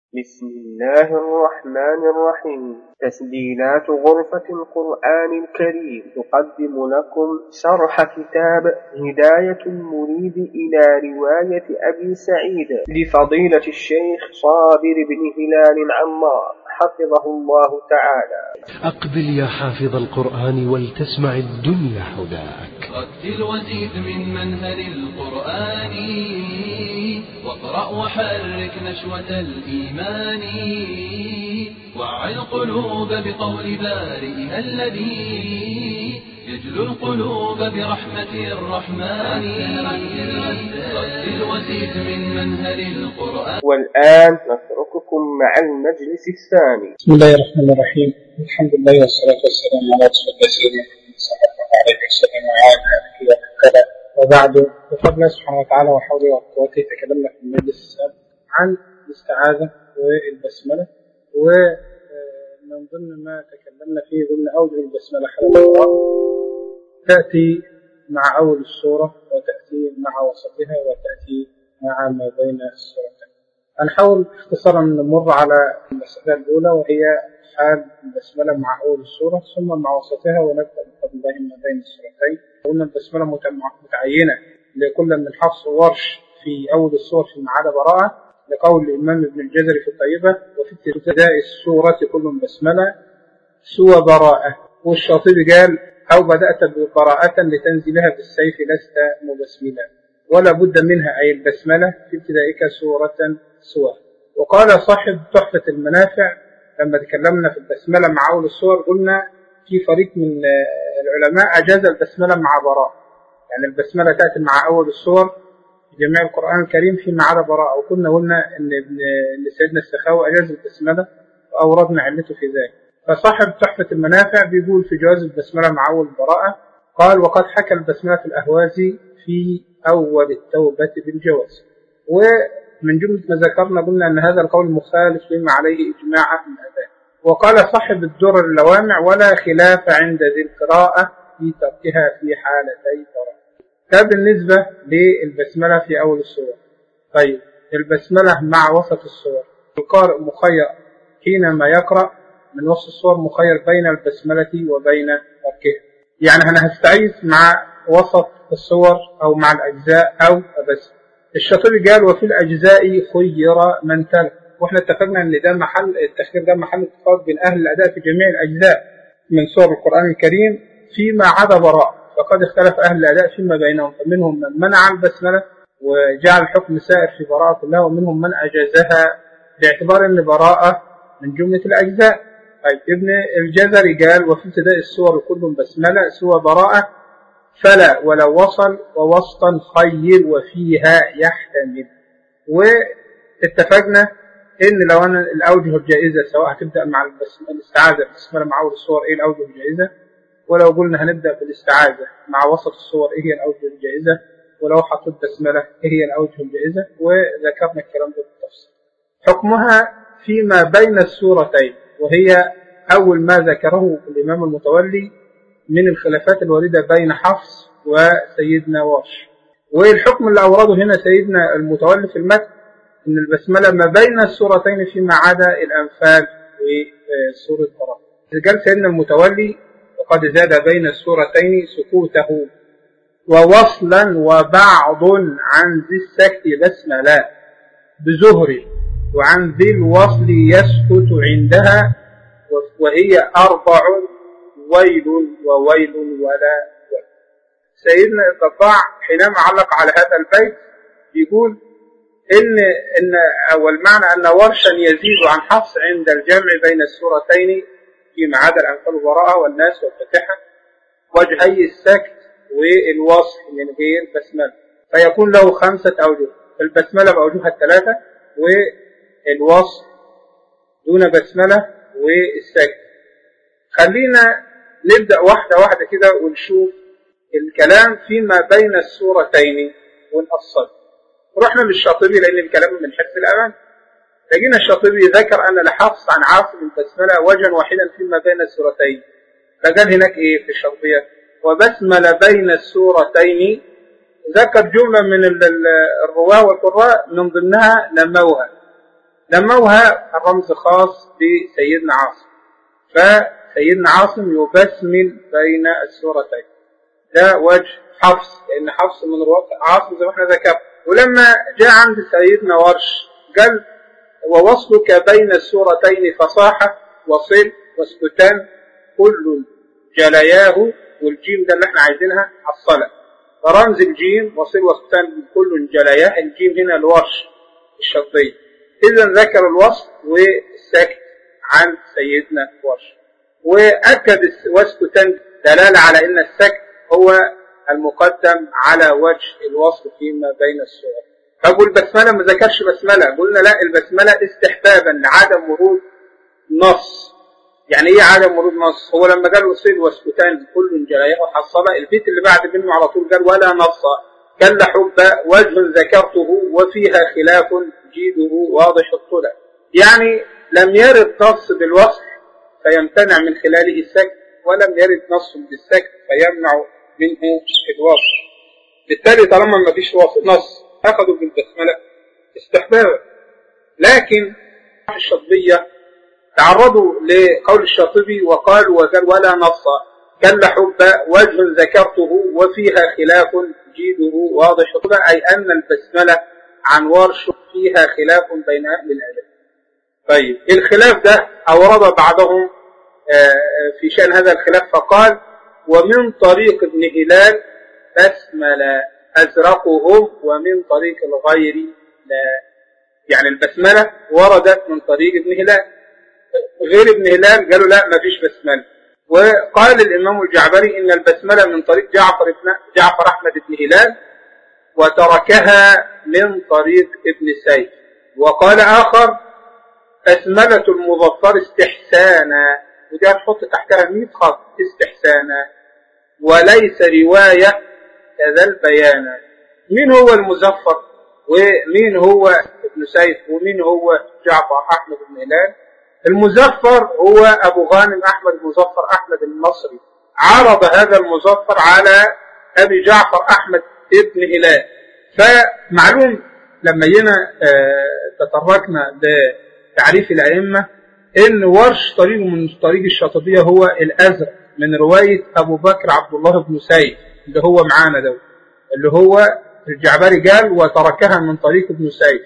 بسم الله الرحمن الرحيم. تسجيلات غرفة القرآن الكريم تقدم لكم شرح كتاب هداية المريد إلى رواية أبي سعيد لفضيلة الشيخ صابر بن هلال عمار حفظه الله تعالى. أقبل يا حافظ القرآن ولتسمع الدنيا حداك. رتل وزيد من منهل القرآن واقرأ وحرك نشوة الإيمان وعي القلوب بقول بارئها الذي يجلو القلوب برحمة الرحمن. رتل وزيد من منهل القرآن. والآن نترككم مع المجلس الثاني. بسم الله الرحمن الرحيم. الحمد لله والصلاة والسلام على رسول الله سيدنا محمد صلى الله عليه وسلم وعلى آله وسلم. وبعد، بفضل الله سبحانه وتعالى وحوله وقوته تكلمنا في المجلس السابق عن الاستعاذة والبسملة، ومن ضمن ما تكلمنا فيه ضمن أوجه البسملة حالة القراءة تأتي مع أول السورة وتأتي مع وسطها وتأتي مع ما بين السورتين. هنحاول اختصارا نمر على المسألة الأولى وهي حال البسملة مع أول السورة ثم مع وسطها، ونبدأ بفضل الله ما بين السورتين. قلنا البسملة متعينة لكل من حفص وورش في أول السور فيما عدا براءة، لقول الإمام ابن الجزري في الطيبة: وفي ابتداء السورة كل بسملة سوى براءة. والشاطبي قال: أو بدأت ببراءة لتنزلها بالسيف لست مبسملا، ولا بد منها أي البسملة في ابتدائك سورة سوى. وقال صاحب تحفة المنافع لما تكلمنا في البسملة مع أول السور قلنا في فريق من العلماء أجاز البسملة مع براءة، يعني البسملة تأتي مع أول السور في جميع القرآن الكريم فيما عدا براءة. وكنا قلنا إن سيدنا السخاوي أجاز البسملة وأوردنا علته في ذلك. فصاحب تحفة المنافع بيقول في جواز البسملة مع أول براءة، قال: وقد حكى البسملة الأهوازي في أول التوبة بالجواز. ومن جملة ما ذكرنا قلنا أن هذا القول مخالف لما عليه إجماع من الآباء. وقال صاحب الدر اللوامع: ولا خلاف عند ذي القراءة في تركها في حالتي براءة. ده بالنسبة للبسملة في أول السورة. طيب، البسملة مع وسط السور، القارئ مخير حينما يقرأ من وسط السور مخير بين البسملة وبين تركها. يعني أنا هستعيذ مع وسط السور أو مع الأجزاء أو بس. الشاطبي قال: وفي الأجزاء خير من تلا. وإحنا اتفقنا أن ده محل التخيير، ده محل اتفاق بين أهل الأداء في جميع الأجزاء من سور القرآن الكريم فيما عدا براءة، فقد اختلف أهل الأداء فيما بينهم، فمنهم من منع البسملة وجعل الحكم سائر في براءة كلها، ومنهم من أجازها باعتبار أن براءة من جملة الأجزاء. طيب، ابن الجزري قال: وفي ابتداء السور كل بسملة سوى براءة، فلا ولو وصل ووسطا خير وفيها يحتمل. واتفقنا ان لو انا الاوجه الجائزه سواء هتبدا مع الاستعاذه بالبسمله مع اول الصور ايه الاوجه الجائزه، ولو قلنا هنبدا بالاستعاذه مع وسط الصور ايه هي الاوجه الجائزه، ولو حطيت بسمله ايه هي الاوجه الجائزه، وذكرنا الكلام ده بالتفصيل. حكمها فيما بين السورتين، وهي اول ما ذكره الامام المتولي من الخلافات الواردة بين حفص وسيدنا ورش. والحكم اللي أورده هنا سيدنا المتولي في المتن إن البسملة ما بين السورتين فيما عدا الأنفال وسورة براءة. قال سيدنا المتولي: وقد زاد بين السورتين سكوته ووصلا وبعض عن ذي السكت بسملة بزهر، وعن ذي الوصل يسكت عندها، وهي 4 ويل وويل ولا ويل. سيدنا الضباع حينما علق على هذا البيت يقول إن أول معنى أن ورشا يزيد عن حفص عند الجمع بين السورتين فيما عدا الأنفال والبراءة والناس والفاتحة وجهي السكت والوصل من غير بسملة، فيكون له 5 أوجه: البسملة بأوجهها 3، والوصل دون بسملة، والسكت. خلينا نبدأ واحدة واحدة كده ونشوف الكلام فيما بين السورتين ونقصد. رحنا للشاطبي لأن الكلام من حفظ الأمان. لقينا الشاطبي ذكر أن لحفص عن عاصم البسملة وجها واحدا فيما بين السورتين، فقال هناك إيه في الشاطبية: وبسمل بين السورتين. ذكر جملة من الرواة والقراء من ضمنها نموها، لموها الرمز خاص بسيدنا عاصم، فسيدنا عاصم يبسمل بين السورتين. ده وجه حفص، لأن حفص من رواة عاصم زي ما احنا ذكرنا. ولما جاء عند سيدنا ورش قال ووصلك بين السورتين فصاحة وصل واسكتان كل جلياه، والجيم ده اللي احنا عايزينها على الصلاة، فرمز الجيم وصل واسكتان كل جلياه، الجيم هنا الورش الشطية. إذا ذكر الوصل والسكت عن سيدنا ورش، وأكد واسكتان دلالة على أن السكت هو المقدم على وجه الوصل فيما بين السور. طب والبسملة ما ذكرش بسملة، قلنا لا، البسملة استحبابا لعدم ورود نص. يعني ايه عدم ورود نص؟ هو لما قال وصل واسكتان كل جلياه وحصل، البيت اللي بعد منه على طول قال ولا نص كل حب وجه ذكرته وفيها خلاف جيده واضح الطلع. يعني لم يرد نص بالوصل فيمتنع من خلاله السكت، ولم يرد نص بالسكت فيمنع منه الوصل. بالتالي طالما ما فيش نص أخذوا بالبسملة استحبابا. لكن الشاطبية تعرضوا لقول الشاطبي وقالوا ولا نص كل حب وجه ذكرته وفيها خلاف جيده واضح الطلع، أي أن البسملة عن ورش فيها خلاف بين أهل العلم. طيب الخلاف ده أورد بعضهم في شأن هذا الخلاف فقال ومن طريق ابن هلال بسملة أزرقهم ومن طريق الغير لا. يعني البسملة وردت من طريق ابن هلال، غير ابن هلال قالوا لا ما فيش بسملة. وقال الإمام الجعبري إن البسملة من طريق جعفر أحمد بن هلال وتركها من طريق ابن سيف. وقال آخر بسملة المظفر استحسانا، ودي هنحط تحتها 100 خط استحسانا وليس رواية كذا البيان. مين هو المظفر ومين هو ابن سيف ومين هو جعفر أحمد بن هلال؟ المظفر هو أبو غانم أحمد مظفر أحمد المصري، عرض هذا المظفر على أبي جعفر أحمد ابن هلال. فمعلوم لما جينا تطرقنا لتعريف الأئمة إن ورش طريقه من طريق الشاطبية هو الأزرق من رواية أبو بكر عبد الله بن سيف اللي هو معانا ده، اللي هو الجعبري قال وتركها من طريق ابن سيف،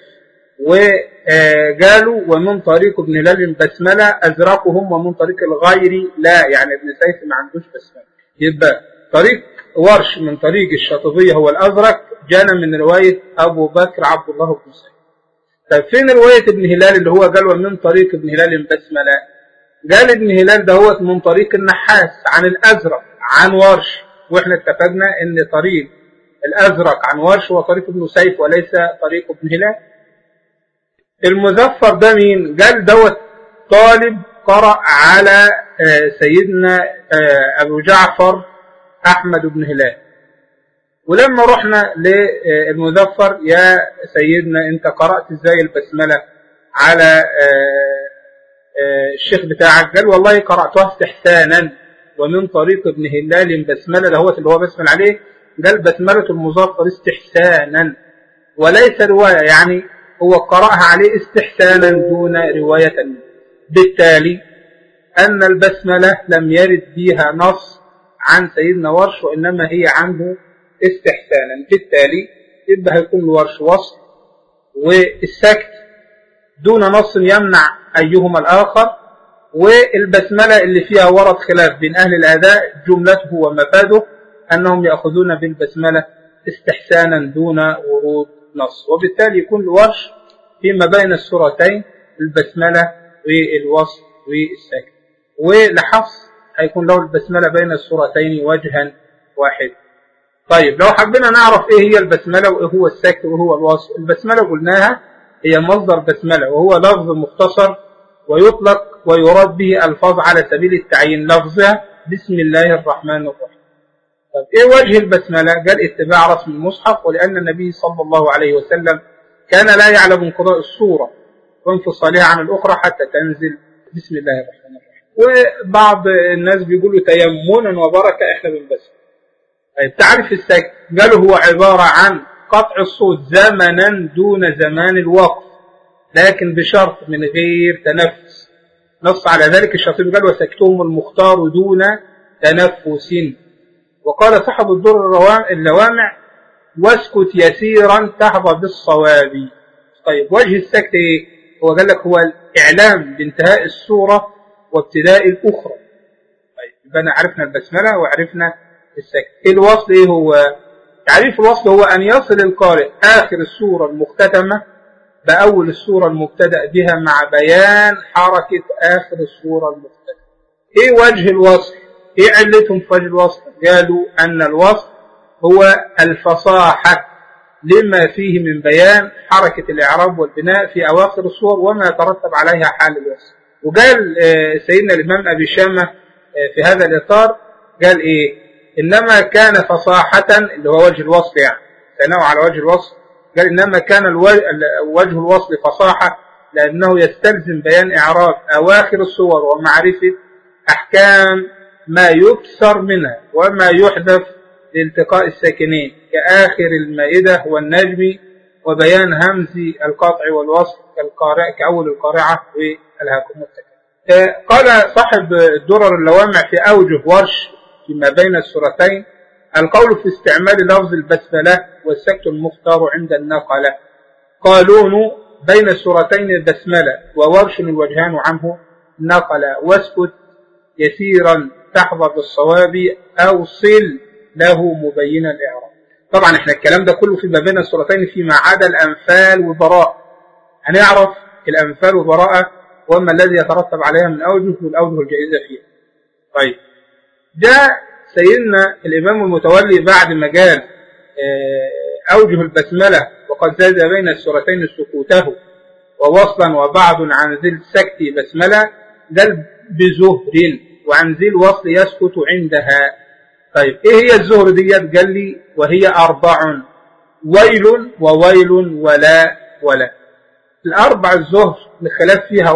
وقالوا ومن طريق ابن هلال بسملة أزرقهم ومن طريق الغير لا، يعني ابن سيف ما عندوش بسملة. يبقى طريق ورش من طريق الشاطبية هو الأزرق جانا من رواية أبو بكر عبد الله بن سيف. طيب فين رواية ابن هلال اللي هو قال ومن طريق ابن هلال بسملة؟ قال ابن هلال دهوت من طريق النحاس عن الأزرق عن ورش، واحنا اتفقنا ان طريق الأزرق عن ورش هو طريق ابن سيف وليس طريق ابن هلال. المظفر ده مين؟ قال دوت طالب قرأ على سيدنا أبو جعفر أحمد بن هلال. ولما رحنا للمظفر يا سيدنا انت قرأت ازاي البسملة على الشيخ بتاعك؟ قال والله قرأتها استحسانا ومن طريق ابن هلال بسملة دهوت اللي هو بسمل عليه، قال بسملة المظفر استحسانا وليس رواية، يعني هو قرأها عليه استحسانا دون رواية. بالتالي أن البسملة لم يرد فيها نص عن سيدنا ورش وإنما هي عنه استحسانا. بالتالي يبقى هيكون الورش وصل والسكت دون نص يمنع أيهما الآخر، والبسملة اللي فيها ورد خلاف بين أهل الأداء جملته ومفاده أنهم يأخذون بالبسملة استحسانا دون ورود نص، وبالتالي يكون الورش فيما بين السورتين البسملة والوصل والسكت. ولحفص هيكون له البسملة بين السورتين وجها واحد. طيب لو حبينا نعرف ايه هي البسملة وايه هو السكت وهو الوصل، البسملة قلناها هي مصدر بسملة وهو لفظ مختصر ويطلق ويراد به الفاظ على سبيل التعيين، لفظها بسم الله الرحمن الرحيم. طيب ايه وجه البسملة؟ قال اتباع رسم المصحف، ولأن النبي صلى الله عليه وسلم كان لا يعلم انقضاء السورة وانفصالها عن الأخرى حتى تنزل بسم الله الرحمن الرحيم. وبعض الناس بيقولوا تيمنا وبركة احنا بنبسم. طيب تعرف السكت؟ قالوا هو عبارة عن قطع الصوت زمنا دون زمان الوقف، لكن بشرط من غير تنفس. نص على ذلك الشاطبي قال وسكتهم المختار دون تنفس. وقال صاحب الدر اللوامع واسكت يسيرا تحظى بالصواب. طيب وجه السكت ايه؟ هو قال لك هو الاعلام بانتهاء السورة وابتداء الاخرى. طيب يبقى عرفنا البسملة وعرفنا السكت. الوصل ايه هو؟ تعريف الوصل هو ان يصل القارئ اخر السورة المختتمة باول السورة المبتدأ بها مع بيان حركة اخر السورة المختتمة. ايه وجه الوصل؟ ايه علتهم في وجه الوصل؟ قالوا ان الوصل هو الفصاحة لما فيه من بيان حركة الإعراب والبناء في أواخر الصور وما يترتب عليها حال الوصل. وقال سيدنا الإمام أبي شامة في هذا الإطار قال إيه؟ إنما كان فصاحة اللي هو وجه الوصل، يعني ثناء على وجه الوصل، قال إنما كان وجه الوصل فصاحة لأنه يستلزم بيان إعراب أواخر الصور ومعرفة أحكام ما يكثر منها وما يحدث لالتقاء الساكنين كآخر المائدة والنجم، وبيان همز القطع والوصل كأول القارعة والهاكم التكلم. قال صاحب الدرر اللوامع في أوجه ورش فيما بين السورتين القول في استعمال لفظ البسملة والسكت المختار عند النقلة. قالون بين السورتين البسملة وورش الوجهان عنه نقل واسكت يسيرا تحظى بالصواب أوصل له مبينا الإعراب. طبعا احنا الكلام ده كله فيما بين السورتين فيما عدا الأنفال والبراءة. هنعرف الأنفال والبراءة وما الذي يترتب عليها من أوجه والأوجه الجائزة فيها. طيب جاء سيدنا الإمام المتولي بعد ما قال أوجه البسملة وقد زاد بين السورتين سكوته ووصلا وبعض عن ذي السكت بسملة قال بزهر وعن ذي الوصل يسكت عندها. طيب ايه هي الزهر ديت؟ قال لي وهي 4 ويل وويل ولا. الأربع الزهر الخلاف فيها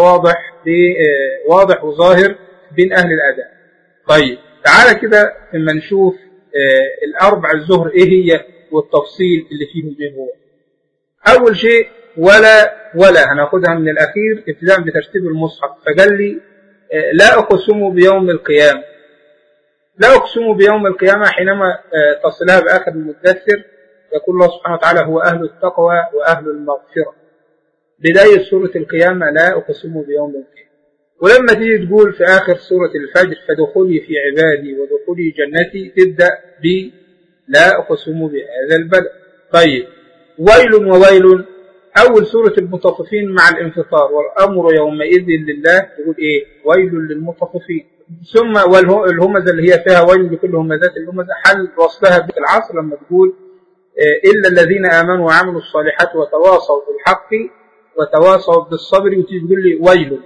واضح وظاهر بين أهل الأداء. طيب تعالى كده اما نشوف الأربع الزهر ايه هي والتفصيل اللي فيهم ايه هو. أول شيء ولا هناخدها من الأخير ابتداء بترتيب المصحف. فقال لي لا أقسم بيوم القيامة. لا أقسم بيوم القيامة حينما تصلها بآخر المدثر يقول الله سبحانه وتعالى هو أهل التقوى وأهل المغفرة. بداية سورة القيامة لا أقسم بيوم القيامة. ولما تيجي تقول في آخر سورة الفجر فدخلي في عبادي ودخلي جنتي تبدأ ب لا أقسم بهذا البلد. طيب ويل وويل أول سورة المطففين مع الانفطار والأمر يومئذ لله تقول إيه؟ ويل للمطففين. ثم والهمزة اللي هي فيها ويل لكل همزات الهمزة حل وصلها بالعصر لما تقول إلا الذين آمنوا وعملوا الصالحات وتواصوا بالحق وتواصوا بالصبر وتيجي تقول لي ويل.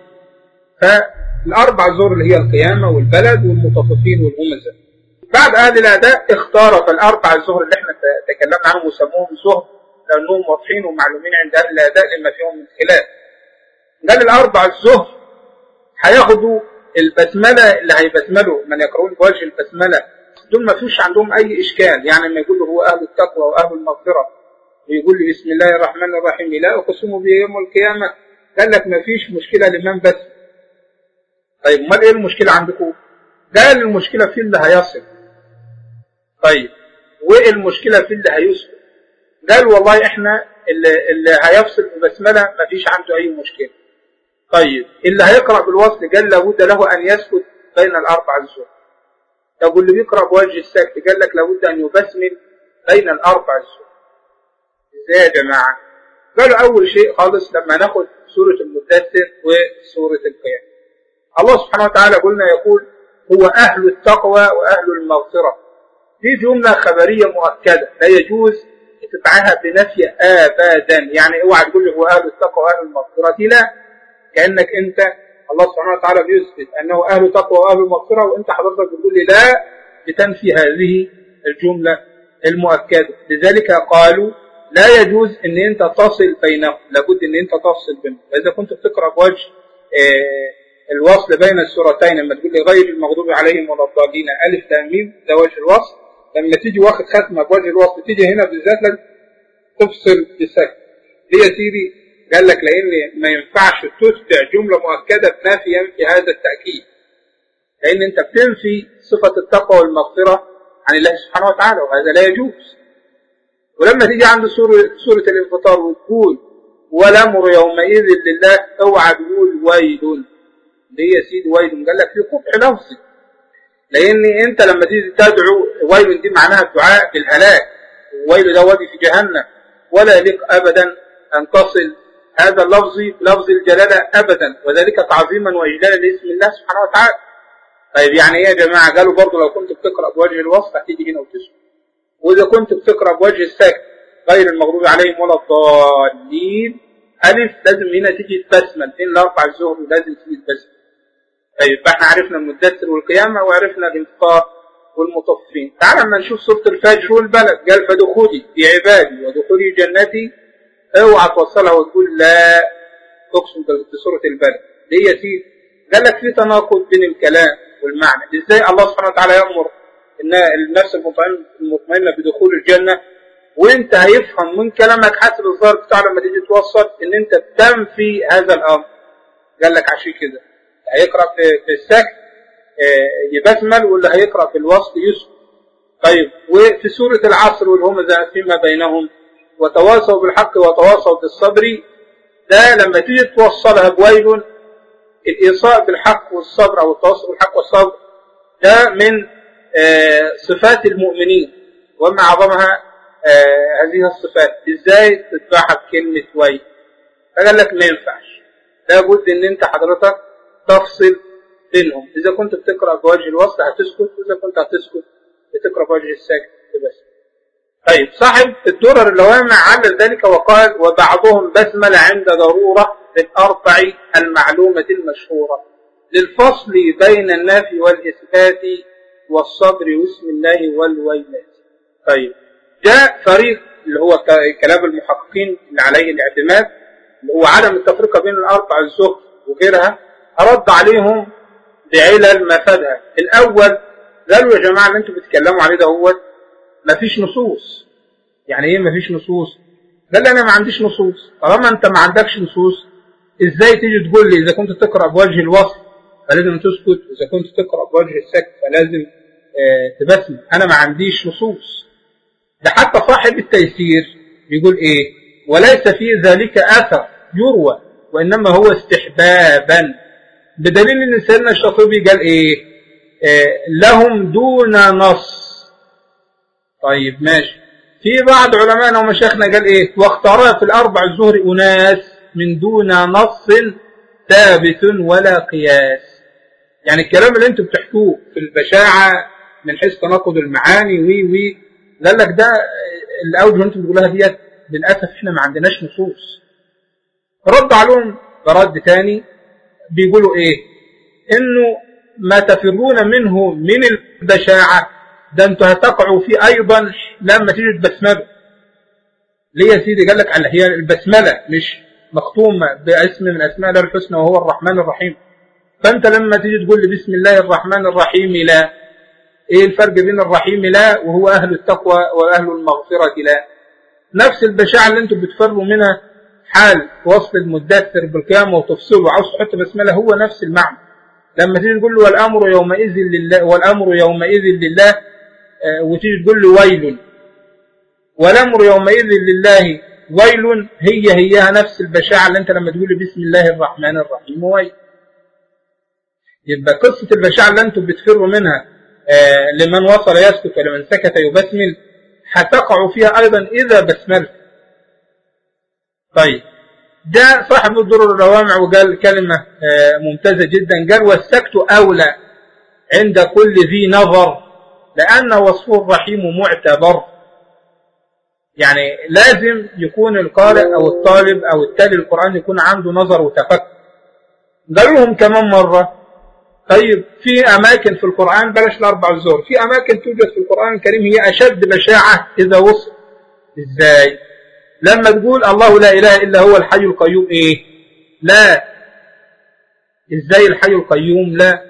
فالأربع زور اللي هي القيامة والبلد والمطففين والهمزة. بعد أهل الأداء اختار فالأربع الزهر اللي احنا تكلمنا عنهم وسموهم زهر لأنهم واضحين ومعلومين عند أهل الأداء لما فيهم من خلاف. قال الأربع الزهر هياخدوا البسملة اللي هيبسملوا من يقرؤون بوجه البسملة دول ما فيش عندهم أي إشكال. يعني لما يقول له هو أهل التقوى وأهل المغفرة ويقول له بسم الله الرحمن الرحيم لا أقسم بيوم القيامة قال لك ما فيش مشكلة لمن بس. طيب امال إيه المشكلة عندكم؟ قال المشكلة في اللي هيصل. طيب وإيه المشكلة في اللي هيسكت؟ قال والله إحنا اللي هيفصل ببسملة ما فيش عنده أي مشكلة. طيب اللي هيقرأ بالوصل قال لابد له أن يسكت بين الأربع الزهر. طب اللي بيقرأ بوجه السكت قال لك لابد أن يبسمل بين الأربع الزهر. إزاي يا جماعة؟ قالوا أول شيء خالص لما ناخد سورة المدثر وسورة القيامة الله سبحانه وتعالى قلنا يقول هو أهل التقوى وأهل المغفرة. دي جملة خبرية مؤكدة لا يجوز تتبعها بنفي أبدا. يعني اوعى تقول لي هو أهل التقوى وأهل المغفرة لا، كأنك أنت الله سبحانه وتعالى بيثبت أنه أهل تقوى وأهل المغفرة وأنت حضرتك بتقول لي لا بتنفي هذه الجملة المؤكدة. لذلك قالوا لا يجوز أن أنت تصل بينهم، لابد أن أنت تفصل بينهم. فإذا كنت بتقرأ بوجه الوصل بين السورتين لما تقول لي غير المغضوب عليهم ولا الضالين ألف لام ميم ده وجه الوصل، لما تيجي واخد ختمة بوجه الوصل تيجي هنا بالذات لازم تفصل بسكت. ليه يا سيدي؟ قال لك لأن ما ينفعش تتبع جملة مؤكدة بنفي ينفي هذا التأكيد، لأن أنت بتنفي صفة التقوى والمغفرة عن الله سبحانه وتعالى، وهذا لا يجوز. ولما تيجي عند سورة الانفطار وتقول والأمر يومئذ لله، اوعى تقول ويل. ليه يا سيدي ويل؟ قال لك في قبح لفظي، لأن أنت لما تيجي تدعو ويل دي معناها الدعاء بالهلاك، ويل ده وادي في جهنم، ولا يليق أبدا أن تصل هذا اللفظ لفظ الجلالة أبدا، وذلك تعظيما وإجلالا لاسم الله سبحانه وتعالى. طيب يعني إيه يا جماعة؟ قالوا برضو لو كنت بتقرأ بوجه الوصف هتيجي هنا وتسكت، وإذا كنت بتقرأ بوجه الساكت غير المغضوب عليهم ولا الضالين ألف لازم هنا تيجي تبسمل، فين الأربع الزهر لازم تيجي تبسمل. طيب احنا عرفنا المدثر والقيامة وعرفنا الانفطار والمطففين. تعال اما نشوف سورة الفجر والبلد. قال فدخولي في عبادي ودخولي جنتي، اوعى توصلها وتقول لا تقسم بسورة البلد. ليه يا سيدي؟ قال لك في تناقض بين الكلام والمعنى. ازاي الله سبحانه وتعالى يأمر ان النفس المطمئنة بدخول الجنة، وانت هيفهم من كلامك حسب الظاهر بتاع لما تيجي توصل ان انت تنفي هذا الامر. قال لك عشان كده هيقرأ في السكت يبسمل، واللي هيقرأ في الوسط يسكت. طيب وفي سورة العصر والهمزة فيما بينهم وتواصوا بالحق وتواصوا بالصبر، ده لما تيجي توصلها بويل، الإيصاء بالحق والصبر أو التواصل بالحق والصبر ده من صفات المؤمنين، وما عظمها هذه الصفات. ازاي تتبعها بكلمة ويل؟ فقال لك ما ينفعش، لابد ان انت حضرتك تفصل بينهم. اذا كنت بتقرأ بوجه الوسط هتسكت، واذا كنت هتسكت بتقرأ بوجه الساكت بس. طيب صاحب الدرر اللوامع علل ذلك وقال وبعضهم بسمل عند ضرورة للأربع المعلومة المشهورة للفصل بين النفي والإثبات والصبر واسم الله والويلات. طيب جاء فريق اللي هو كلام المحققين اللي عليه الاعتماد، اللي هو عدم التفرقة بين الأربع الزهر وغيرها، أرد عليهم بعلل مفادها. الأول قالوا يا جماعة اللي انتم بتتكلموا عليه ده هو مفيش نصوص. يعني ايه مفيش نصوص؟ قال لي انا ما عنديش نصوص. طالما انت ما عندكش نصوص ازاي تيجي تقول لي اذا كنت تقرأ بوجه الوصف فلازم تسكت، اذا كنت تقرأ بوجه السكت فلازم تبسم؟ انا ما عنديش نصوص. ده حتى صاحب التيسير بيقول ايه؟ وليس في ذلك اثر يروى وانما هو استحبابا، بدليل ان سيدنا الشاطبي قال ايه؟ لهم دون نص. طيب ماشي. في بعض علمائنا ومشايخنا قال ايه؟ واختارها في الاربع الزهر اناس من دون نص ثابت ولا قياس. يعني الكلام اللي انتم بتحكوه في البشاعة من حيث تناقض المعاني وي قال لك ده الاوجه اللي انتم بتقولوها ديت للاسف احنا ما عندناش نصوص. رد عليهم برد تاني بيقولوا ايه؟ انه ما تفرون منه من البشاعة ده انتوا هتقعوا فيه ايضا لما تيجي تبسمله. ليه يا سيدي؟ قال لك هي البسملة مش مختومة باسم من اسماء الله الحسنى وهو الرحمن الرحيم، فانت لما تيجي تقول لي بسم الله الرحمن الرحيم لا، ايه الفرق بين الرحيم لا وهو اهل التقوى واهل المغفرة لا؟ نفس البشاعة اللي انتوا بتفروا منها حال وصف المدثر بالقيامة وتفصله عاوز تحط بسملة، هو نفس المعنى. لما تيجي تقول له والامر يومئذ لله، والامر يومئذ لله، وتيجي تقول له ويل، والامر يومئذ لله ويل، هي نفس البشاعة اللي انت لما تقول لي بسم الله الرحمن الرحيم ويل. يبقى قصة البشاعة اللي انتم بتفروا منها لمن وصل يسكت ولمن سكت يبسمل هتقعوا فيها ايضا اذا بسملت. طيب ده صاحب الدرر الروامع وقال كلمة ممتازة جدا، قال والسكت أولى عند كل ذي نظر لأن وصفه الرحيم معتبر. يعني لازم يكون القارئ أو الطالب أو التالي القرآن يكون عنده نظر وتفكر. قالوا لهم كمان مرة طيب في أماكن في القرآن بلاش الأربع الزهر، في أماكن توجد في القرآن الكريم هي أشد بشاعة إذا وصل. إزاي؟ لما تقول الله لا إله إلا هو الحي القيوم إيه؟ لا. إزاي الحي القيوم لا؟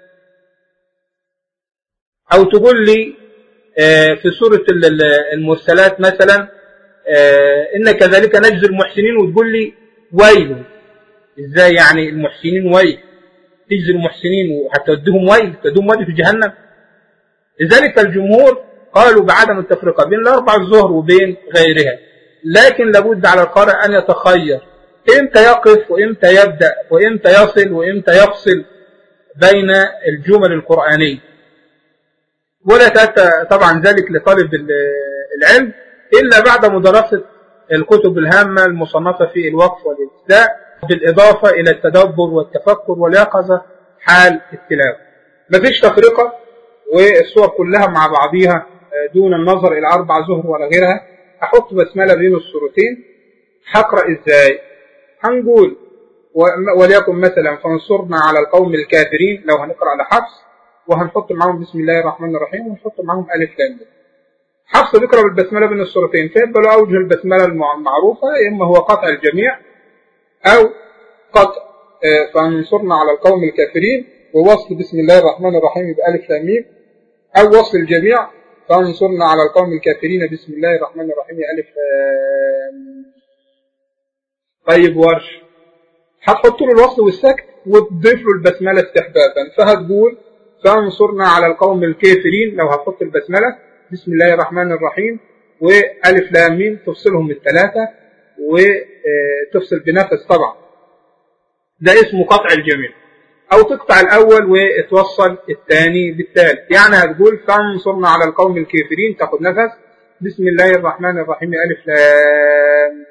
أو تقول لي في سورة المرسلات مثلا إن كذلك نجزي المحسنين، وتقول لي ويل. ازاي يعني المحسنين ويل؟ تجزي المحسنين وهتوديهم ويل، توديهم ويل في جهنم. لذلك الجمهور قالوا بعدم التفرقة بين الأربع الظهر وبين غيرها، لكن لابد على القارئ أن يتخير إمتى يقف وإمتى يبدأ وإمتى يصل وإمتى يفصل بين الجمل القرآنية. ولا تأتى طبعا ذلك لطالب العلم إلا بعد مدرسة الكتب الهامة المصنفة في الوقف والابتداء، بالإضافة إلى التدبر والتفكر واليقظة حال التلاوة. مفيش تفرقة، والصور كلها مع بعضيها دون النظر إلى 4 ظهر ولا غيرها. أحط بسملة بين السورتين. هقرأ إزاي؟ هنقول وليكن مثلا فانصرنا على القوم الكافرين لو هنقرأ على حفص، وهنحط معهم بسم الله الرحمن الرحيم ونحط معهم ألف لام. حفص بيقرأ بالبسملة بين السورتين، فيبقى له أوجه البسملة المعروفة، إما هو قطع الجميع أو قطع فانصرنا على القوم الكافرين ووصل بسم الله الرحمن الرحيم بألف لام ميم، أو وصل الجميع فانصرنا على القوم الكافرين بسم الله الرحمن الرحيم ألف لام. طيب ورش هتحط له الوصل والسكت وتضيف له البسملة استحبابا، فهتقول فانصرنا على القوم الكافرين لو هتحط البسملة بسم الله الرحمن الرحيم وألف لام ميم، تفصلهم الثلاثة وتفصل بنفس طبعا، ده اسمه قطع الجميع. أو تقطع الأول وتوصل الثاني بالثالث، يعني هتقول فانصرنا على القوم الكافرين تاخد نفس بسم الله الرحمن الرحيم ألف لام،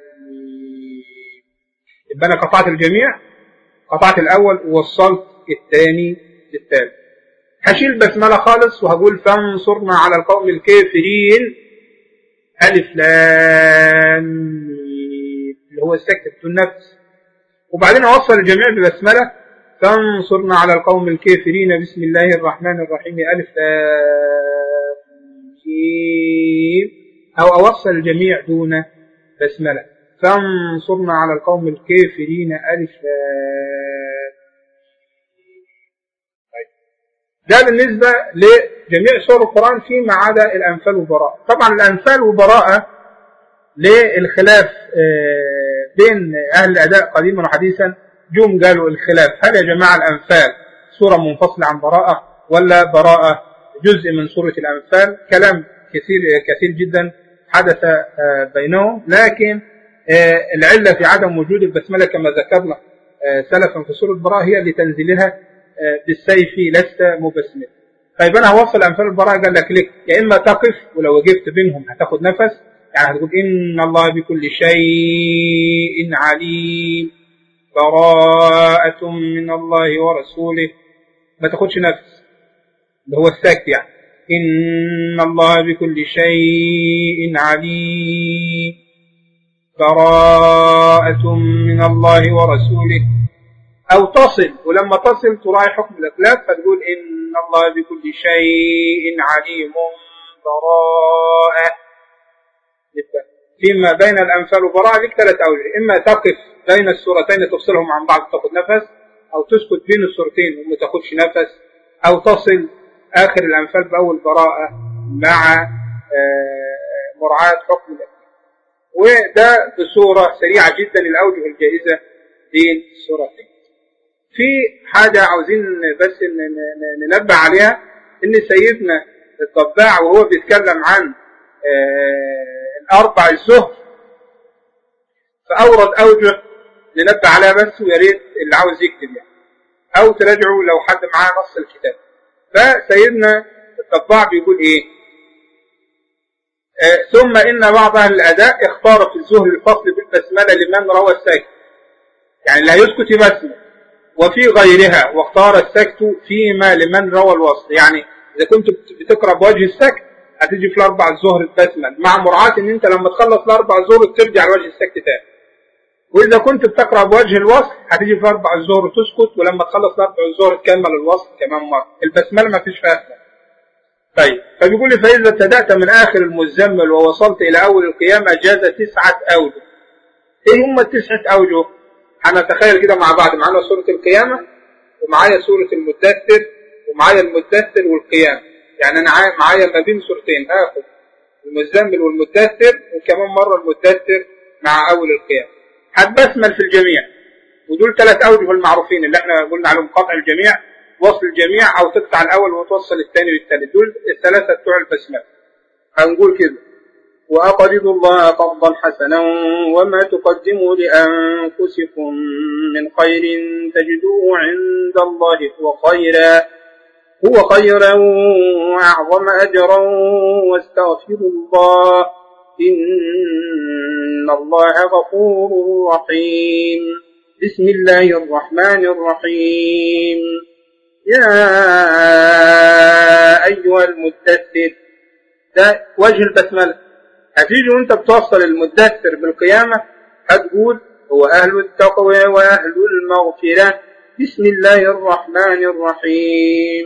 يبقى أنا قطعت الجميع، قطعت الأول ووصلت الثاني بالثالث. هشيل بسملة خالص وهقول فانصرنا على القوم الكافرين ألف لام اللي هو السكت بدون نفس، وبعدين أوصل الجميع ببسملة فانصرنا على القوم الكافرين بسم الله الرحمن الرحيم ألف لام، أو أوصل الجميع دون بسملة فانصرنا على القوم الكافرين ألف لام. ده بالنسبة لجميع سور القرآن فيما عدا الأنفال وبراءة. طبعا الأنفال وبراءة للخلاف بين أهل الأداء قديما وحديثا، جم قالوا الخلاف هل يا جماعة الأنفال سورة منفصلة عن براءة ولا براءة جزء من سورة الأنفال؟ كلام كثير جدا حدث بينهم، لكن العلة في عدم وجود البسملة كما ذكرنا سلفا في سورة براءة هي لتنزيلها بالسيف لست مبسمل. طيب أنا هوصل أنفال البراءة، قال لك لك يا إما تقف ولو وقفت بينهم هتاخد نفس، يعني هتقول إن الله بكل شيء عليم براءة من الله ورسوله، ما تاخدش نفس اللي هو الساكت، يعني إن الله بكل شيء عليم براءة من الله ورسوله. أو تصل، ولما تصل تراعي حكم الأخلاف فتقول إن الله بكل شيء عليم براءة. فيما بين الأنفال وبراءة لك 3 أوجه، إما تقف بين السورتين تفصلهم عن بعض تاخد نفس، أو تسكت بين السورتين وما تاخدش نفس، أو تصل آخر الأنفال بأول براءة مع مراعاة حكم الأخلاف. وده بصورة سريعة جدا الأوجه الجائزة بين السورتين. في حاجة عاوزين بس ننبه عليها، إن سيدنا الضباع وهو بيتكلم عن الأربع الزهر فأورد أوجه ننبه عليها بس، وياريت اللي عاوز يكتب يعني أو تراجعوا لو حد معاه نص الكتاب. فسيدنا الضباع بيقول إيه؟ ثم إن بعض أهل الأداء اختار في الزهر الفصل بالبسملة لمن روى السكت، يعني اللي هيسكت يبسمل، وفي غيرها واختار السكت فيما لمن روى الوصل. يعني إذا كنت بتقرأ بوجه السكت هتيجي في الأربع الزهر البسمل، مع مراعاة إن أنت لما تخلص الأربع الزهر ترجع لوجه السكت تاني. وإذا كنت بتقرأ بوجه الوصل هتيجي في الأربع الزهر تسكت، ولما تخلص الأربع الزهر تكمل الوصل كمان مرة. البسملة ما فيش فيها أسماء. طيب فبيقول لي فإذا ابتدأت من آخر المزمل ووصلت إلى أول القيامة جاز 9 أوجه. إيه هم ال9 أوجه؟ هنتخيل كده مع بعض، معانا سورة القيامة ومعايا سورة المدثر ومعايا المدثر والقيامة، يعني أنا معايا ما بين سورتين هاخد المزمل والمدثر وكمان مرة المدثر مع أول القيامة. هتبسمل في الجميع، ودول 3 أوجه المعروفين اللي احنا قلنا عليهم: قطع الجميع، وصل الجميع، أو تقطع الأول وتوصل الثاني والثالث. دول ال3 بتوع البسملة. هنقول كده: وأقرضوا الله قرضا حسنا وما تقدموا لأنفسكم من خير تجدوه عند الله هو خيرا وأعظم أجرا واستغفروا الله إن الله غفور رحيم. بسم الله الرحمن الرحيم. يا أيها المدثر، ده وجه البسملة. هتيجي وانت بتوصل المدثر بالقيامة هتقول: هو أهل التقوى وأهل المغفرة. بسم الله الرحمن الرحيم.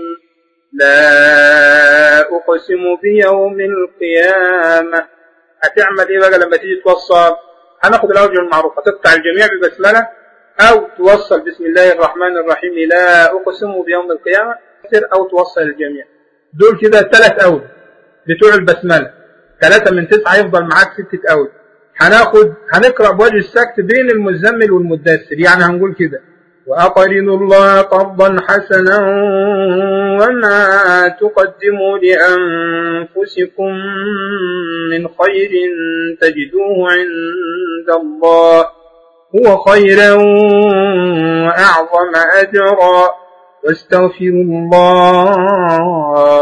لا أقسم بيوم القيامة. هتعمل ايه بقى لما تيجي توصل؟ هناخد الأوجه المعروفة: تقطع الجميع ببسملة، أو توصل بسم الله الرحمن الرحيم لا أقسم بيوم القيامة، أو توصل الجميع. دول كده 3 أوجه بتوع البسملة. 3 من 9 يفضل معاك 6 أوجه. هنقرأ بوجه السكت بين المزمل والمدثر. يعني هنقول كده: وأقرضوا الله قرضا حسنا وما تقدموا لأنفسكم من خير تجدوه عند الله هو خيرا وأعظم أجرا واستغفروا الله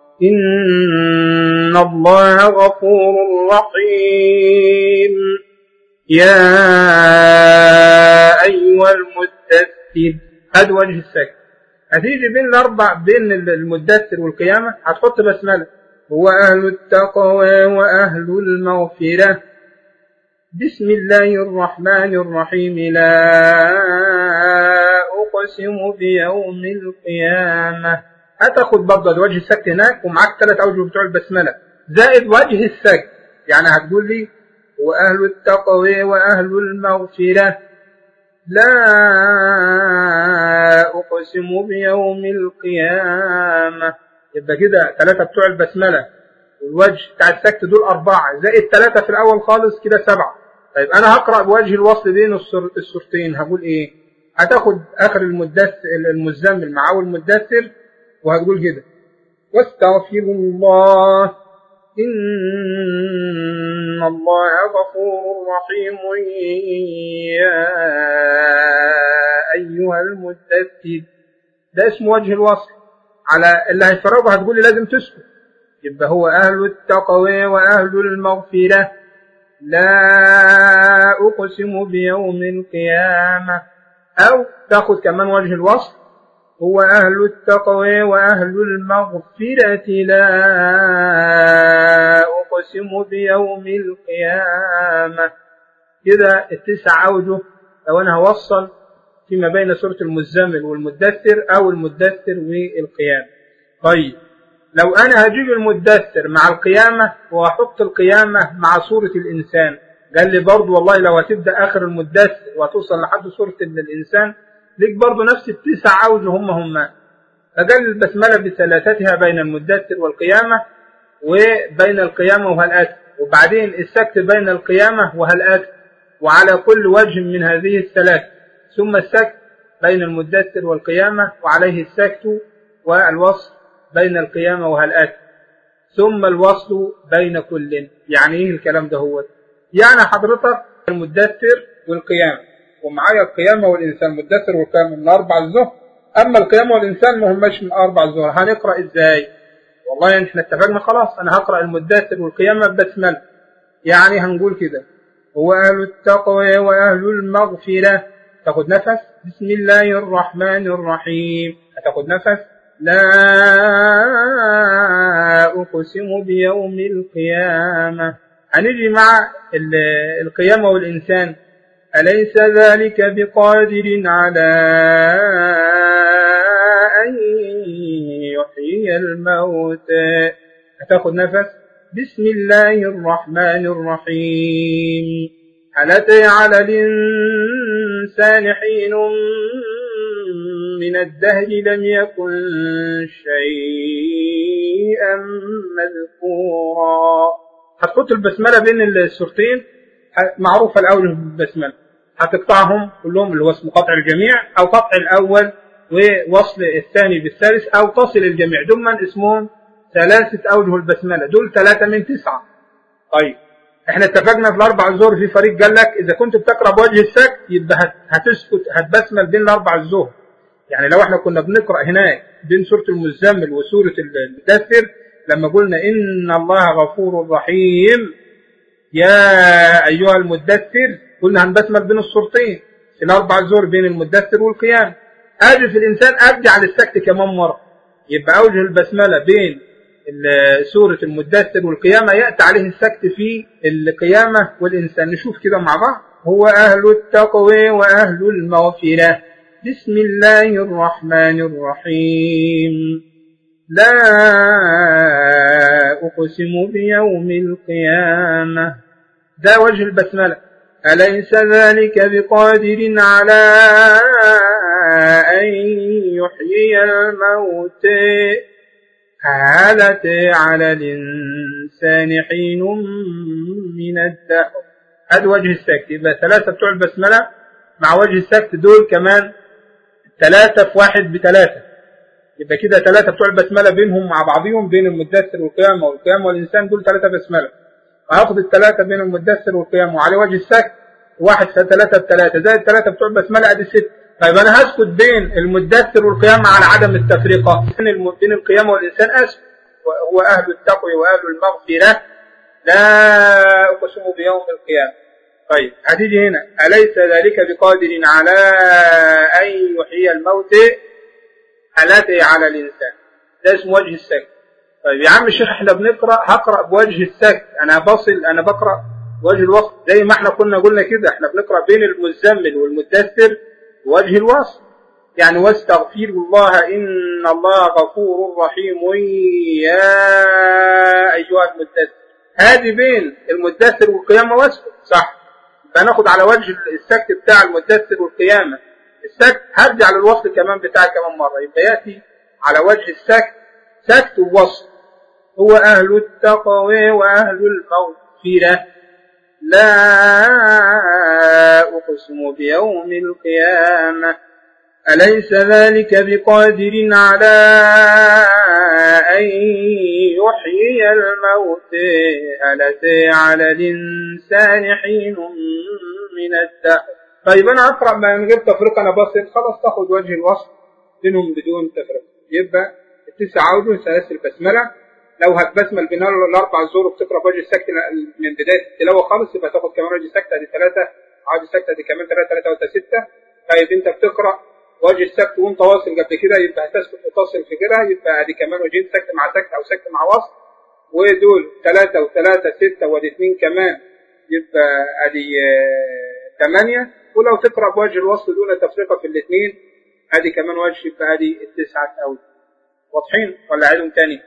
إن الله غفور رحيم. يا أيها المدثر، هذا وجه السكت. هتيجي بين المدثر والقيامة هتحط بسملة: هو أهل التقوى وأهل المغفرة. بسم الله الرحمن الرحيم. لا أقسم بيوم القيامة. هتاخد برضه وجه السكت هناك، ومعاك 3 أوجه بتوع البسملة زائد وجه السكت. يعني هتقول لي: وأهل التقوى وأهل المغفرة. لا أقسم بيوم القيامة. يبقى كده 3 بتوع البسملة والوجه بتاع السكت دول 4 زائد 3 في الأول خالص كده 7. طيب أنا هقرأ بوجه الوصل بين السورتين. هقول إيه؟ هتاخد آخر المزمل مع أول المدثر وهتقول كده: واستغفروا الله إن الله غفور رحيم. يا أيها المدثر. ده اسم وجه الوصل. على اللي هيفرقه هتقول لي لازم تسكت. يبقى هو أهل التقوى وأهل المغفرة. لا أقسم بيوم القيامة. أو تأخذ كمان وجه الوصل: هو أهل التقوى وأهل المغفرة. لا أقسم بيوم القيامة. كده 9 أوجه لو أنا هوصل فيما بين سورة المزمل والمدثر أو المدثر والقيامة. طيب لو أنا هجيب المدثر مع القيامة وأحط القيامة مع سورة الإنسان، قال لي برضو والله لو هتبدأ آخر المدثر وهتوصل لحد سورة الإنسان ليك برضو نفس 9 أوجه هم. فقال البسملة بثلاثتها بين المدثر والقيامة، وبين القيامة وهالآتي، وبعدين السكت بين القيامة وهالآتي، وعلى كل وجه من هذه الثلاث، ثم السكت بين المدثر والقيامة وعليه السكت والوصل بين القيامة وهالآتي، ثم الوصل بين كل. يعني ايه الكلام ده؟ هو يعني حضرتك المدثر والقيامة، ومعايا القيامة والإنسان، مدثر والقيامة من 4 الظهر، أما القيامة والإنسان ما هماش من 4 الظهر. هنقرأ إزاي؟ والله يعني احنا اتفقنا خلاص، أنا هقرأ المدثر والقيامة بسملة. يعني هنقول كده: هو أهل التقوى وأهل المغفرة. تاخد نفس: بسم الله الرحمن الرحيم. هتاخد نفس: لا أقسم بيوم القيامة. هنيجي مع القيامة والإنسان: أليس ذلك بقادر على أن يحيي الموتى. هتاخد نفس: بسم الله الرحمن الرحيم. هل أتى على الإنسان حين من الدهر لم يكن شيئا مذكورا. هتحط البسملة بين السورتين، معروفة الأول بالبسملة. هتقطعهم كلهم اللي هو اسمه قطع الجميع، أو قطع الأول ووصل الثاني بالثالث، أو تصل الجميع. دول من اسمهم ثلاثة أوجه البسملة، دول 3 من 9. طيب احنا اتفقنا في الأربع الظهر في فريق قال لك إذا كنت بتقرأ بوجه السكت يبقى هتسكت، هتبسمل بين الأربع الظهر. يعني لو احنا كنا بنقرأ هناك بين سورة المزمل وسورة المدثر لما قلنا إن الله غفور رحيم يا أيها المدثر، قلنا هنبسمل بين الصورتين في الأربع الظهر بين المدثر والقيام. أجي في الإنسان أرجع للسكت كمان مرة، يبقى أوجه البسملة بين سورة المدثر والقيامة يأتي عليه السكت في القيامة والإنسان. نشوف كده مع بعض. هو أهل التقوى وأهل المغفرة. بسم الله الرحمن الرحيم. لا أقسم بيوم القيامة، ده وجه البسملة. أليس ذلك بقادر على أن يحيي الموت، هل أتى على الإنسان حين من الدهر. هذا وجه السكت. يبقى 3 بتوع البسملة مع وجه السكت، دول كمان 3 في 1 ب3، يبقى كده 3 بتوع البسملة بينهم مع بعضهم بين المدثر والقيامة والقيامة والإنسان، دول 3 بسملة. هاخد ال3 بين المدثر والقيامة وعلى وجه السكت 1 في 3 ب3 زائد 3 بتوع البسملة ادي 6. طيب انا هسكت بين المدثر والقيامة على عدم التفرقة، بين القيامة والإنسان اسكت. هو أهل التقوى وأهل المغفرة. لا أقسم بيوم القيامة. طيب هتيجي هنا أليس ذلك بقادر على أن يحيي الموت، ألاتي على الإنسان، ده اسم وجه السكت. طيب يا عم الشيخ احنا بنقرأ، هقرأ بوجه السكت، أنا بقرأ وجه الوصل زي ما احنا كنا قلنا كده. احنا بنقرأ بين المزمل والمدثر وجه الوصل، يعني واستغفر الله إن الله غفور رحيم يا أيها المدثر. هذه بين المدثر والقيامة واسكت، صح؟ فناخد على وجه السكت بتاع المدثر والقيامة السكت، هرجع للوصل كمان بتاعه كمان مرة، يبقى يأتي على وجه السكت سكت ووصل. هو أهل التقوى وأهل المغفرة. لا أقسم بيوم القيامة، أليس ذلك بقادر على أن يحيي الموت، هل أتى على الإنسان حين من الدهر. طيب أنا أقرأ من غير تفرقة، أنا بسيط خلاص تاخد وجه الوصل بينهم بدون تفرقة. يبقى 9 أوجه سلاسل البسملة. لو هتبسمل بين الأربع الظهر وبتقرأ وجه السكت من بداية التلاوة خالص، يبقى تاخد كمان وجه السكت ادي 3، وجه السكت ادي كمان 3 و 6. طيب أنت بتقرأ وجه السكت وأنت واصل قبل كده، يبقى هتسكت وتصل في كده، يبقى ادي كمان وجهين سكت مع سكت أو سكت مع وصل، ودول 3 و3 6 وادي 2 كمان، يبقى ادي 8. ولو تقرأ بوجه الوصل دون تفرقة في الاثنين ادي كمان وجه، يبقى ادي 9 أوجه. واضحين ولا عيدهم تاني؟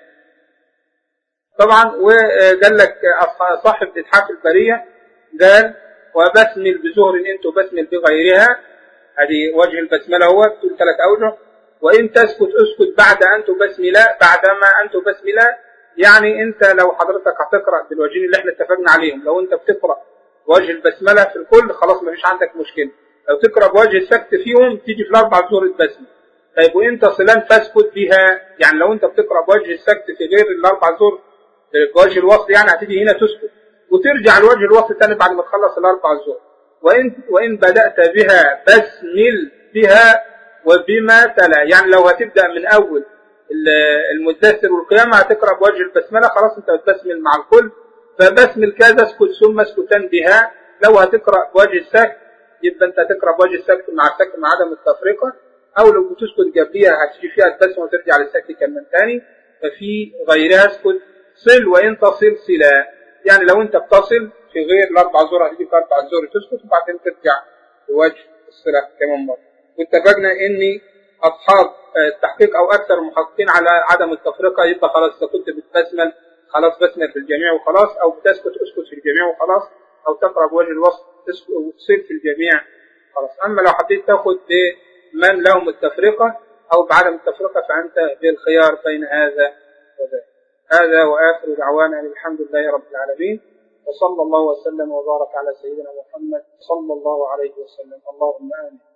طبعا. وقال لك صاحب إتحاف البرية قال وبسمل بزهر انت بسمل بغيرها، هذه وجه البسملة هو 3 أوجه. وإن تسكت اسكت بعد أن تبسمل، بعدما أن تبسمل، يعني أنت لو حضرتك هتقرأ بالوجهين اللي احنا اتفقنا عليهم، لو أنت بتقرأ وجه البسملة في الكل خلاص ما فيش عندك مشكلة. لو تقرأ بوجه السكت فيهم تيجي في الأربع زهور البسملة. طيب وإن تصلان فاسكت بها، يعني لو أنت بتقرأ بوجه السكت في غير الأربع زهور بوجه الوصل، يعني هتيجي هنا تسكت وترجع لوجه الوصل تاني بعد ما تخلص الأربع زهور. وإن بدأت بها بسمل بها وبما تلا، يعني لو هتبدأ من أول المدثر والقيامة هتقرأ بوجه البسملة، خلاص أنت بتبسمل مع الكل، فبسمل كذا اسكت ثم اسكتان بها. لو هتقرأ بوجه السكت يبقى أنت تقرأ بوجه السكت مع السكت مع عدم التفرقة، أو لو بتسكت قبليها هتجي فيها البسمة وترجع للسكت كمان تاني. ففي غيرها اسكت صل وإن تصل صلا، يعني لو أنت بتصل في غير الأربع زهور هتيجي في 4 زهور تسكت وبعدين ترجع لوجه الصلة كمان مرة. واتفقنا إن أصحاب التحقيق أو أكثر المحققين على عدم التفرقة، يبقى خلاص إذا كنت بتبسمل خلاص بسمل في الجميع وخلاص، أو بتسكت اسكت في الجميع وخلاص، أو تقرأ بوجه الوصف تصل في الجميع خلاص. أما لو حبيت تاخد بمن لهم التفرقة أو بعدم التفرقة فأنت بالخيار بين هذا وذاك. هذا وآخر دعوانا الحمد لله رب العالمين. وصلى الله وسلم وبارك على سيدنا محمد صلى الله عليه وسلم. اللهم آمين.